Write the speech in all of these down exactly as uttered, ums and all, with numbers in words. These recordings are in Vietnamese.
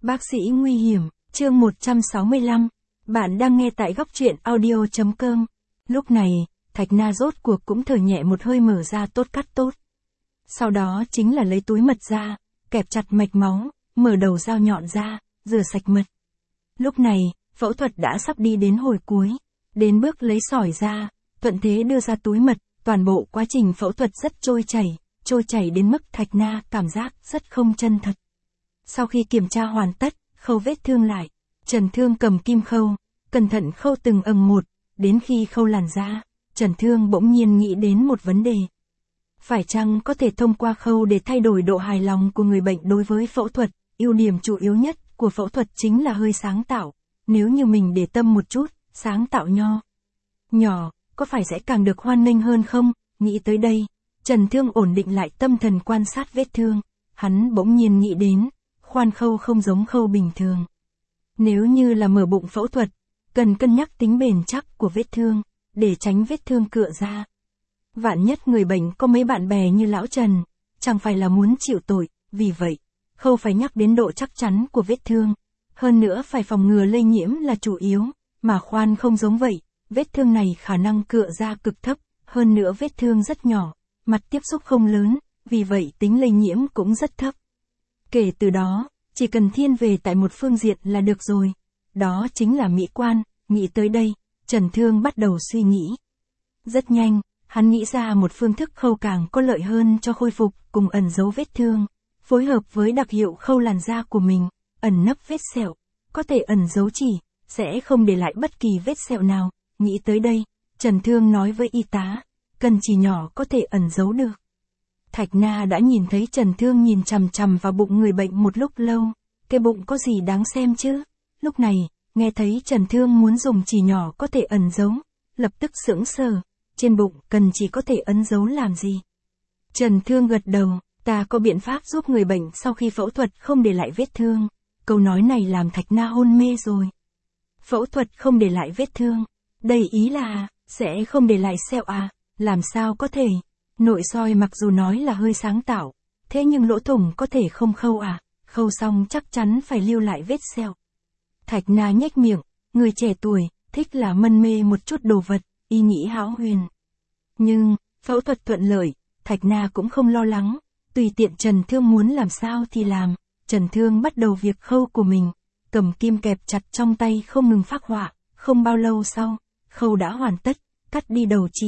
Bác sĩ nguy hiểm, chương một trăm sáu mươi lăm. Bạn đang nghe tại góc truyện audio chấm com. Lúc này, Thạch Na rốt cuộc cũng thở nhẹ một hơi, mở ra tốt cắt tốt. Sau đó chính là lấy túi mật ra, kẹp chặt mạch máu, mở đầu dao nhọn ra, rửa sạch mật. Lúc này, phẫu thuật đã sắp đi đến hồi cuối. Đến bước lấy sỏi ra, thuận thế đưa ra túi mật, toàn bộ quá trình phẫu thuật rất trôi chảy, trôi chảy đến mức Thạch Na cảm giác rất không chân thật. Sau khi kiểm tra hoàn tất, khâu vết thương lại, Trần Thương cầm kim khâu, cẩn thận khâu từng ầng một, đến khi khâu làn da, Trần Thương bỗng nhiên nghĩ đến một vấn đề. Phải chăng có thể thông qua khâu để thay đổi độ hài lòng của người bệnh đối với phẫu thuật? Ưu điểm chủ yếu nhất của phẫu thuật chính là hơi sáng tạo. Nếu như mình để tâm một chút, sáng tạo nho nhỏ, có phải sẽ càng được hoan nghênh hơn không? Nghĩ tới đây, Trần Thương ổn định lại tâm thần quan sát vết thương. Hắn bỗng nhiên nghĩ đến, khoan khâu không giống khâu bình thường. Nếu như là mở bụng phẫu thuật, cần cân nhắc tính bền chắc của vết thương, để tránh vết thương cựa ra. Vạn nhất người bệnh có mấy bạn bè như lão Trần, chẳng phải là muốn chịu tội, vì vậy, khâu phải nhắc đến độ chắc chắn của vết thương. Hơn nữa phải phòng ngừa lây nhiễm là chủ yếu, mà khoan không giống vậy, vết thương này khả năng cựa ra cực thấp, hơn nữa vết thương rất nhỏ, mặt tiếp xúc không lớn, vì vậy tính lây nhiễm cũng rất thấp. Kể từ đó, chỉ cần thiên về tại một phương diện là được rồi, đó chính là mỹ quan. Nghĩ tới đây, Trần Thương bắt đầu suy nghĩ. Rất nhanh, hắn nghĩ ra một phương thức khâu càng có lợi hơn cho khôi phục cùng ẩn giấu vết thương, phối hợp với đặc hiệu khâu làn da của mình, ẩn nấp vết sẹo, có thể ẩn giấu chỉ, sẽ không để lại bất kỳ vết sẹo nào. Nghĩ tới đây, Trần Thương nói với y tá, cần chỉ nhỏ có thể ẩn giấu được. Thạch Na đã nhìn thấy Trần Thương nhìn chằm chằm vào bụng người bệnh một lúc lâu, cái bụng có gì đáng xem chứ? Lúc này, nghe thấy Trần Thương muốn dùng chỉ nhỏ có thể ẩn giấu, lập tức sững sờ, trên bụng cần chỉ có thể ẩn giấu làm gì? Trần Thương gật đầu, ta có biện pháp giúp người bệnh sau khi phẫu thuật không để lại vết thương. Câu nói này làm Thạch Na hôn mê rồi. Phẫu thuật không để lại vết thương, đây ý là, sẽ không để lại sẹo à? Làm sao có thể? Nội soi mặc dù nói là hơi sáng tạo, thế nhưng lỗ thủng có thể không khâu à? Khâu xong chắc chắn phải lưu lại vết sẹo. Thạch Na nhếch miệng, người trẻ tuổi, thích là mân mê một chút đồ vật, ý nghĩ hão huyền. Nhưng, phẫu thuật thuận lợi, Thạch Na cũng không lo lắng, tùy tiện Trần Thương muốn làm sao thì làm. Trần Thương bắt đầu việc khâu của mình, cầm kim kẹp chặt trong tay không ngừng phác họa, không bao lâu sau, khâu đã hoàn tất, cắt đi đầu chỉ.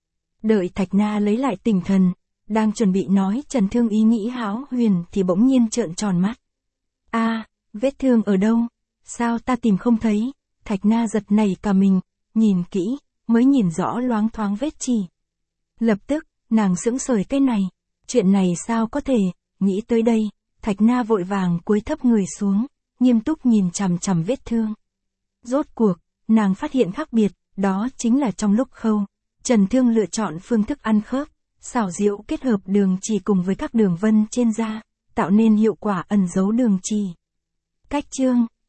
Đợi Thạch Na lấy lại tinh thần, đang chuẩn bị nói Trần Thương ý nghĩ hão huyền thì bỗng nhiên trợn tròn mắt. A, à, vết thương ở đâu? Sao ta tìm không thấy? Thạch Na giật nảy cả mình, nhìn kỹ, mới nhìn rõ loáng thoáng vết chỉ. Lập tức, nàng sững sờ, cái này, chuyện này sao có thể? Nghĩ tới đây, Thạch Na vội vàng cúi thấp người xuống, nghiêm túc nhìn chằm chằm vết thương. Rốt cuộc, nàng phát hiện khác biệt, đó chính là trong lúc khâu, Trần Thương lựa chọn phương thức ăn khớp, xảo diệu kết hợp đường chỉ cùng với các đường vân trên da, tạo nên hiệu quả ẩn giấu đường chỉ. Cách chương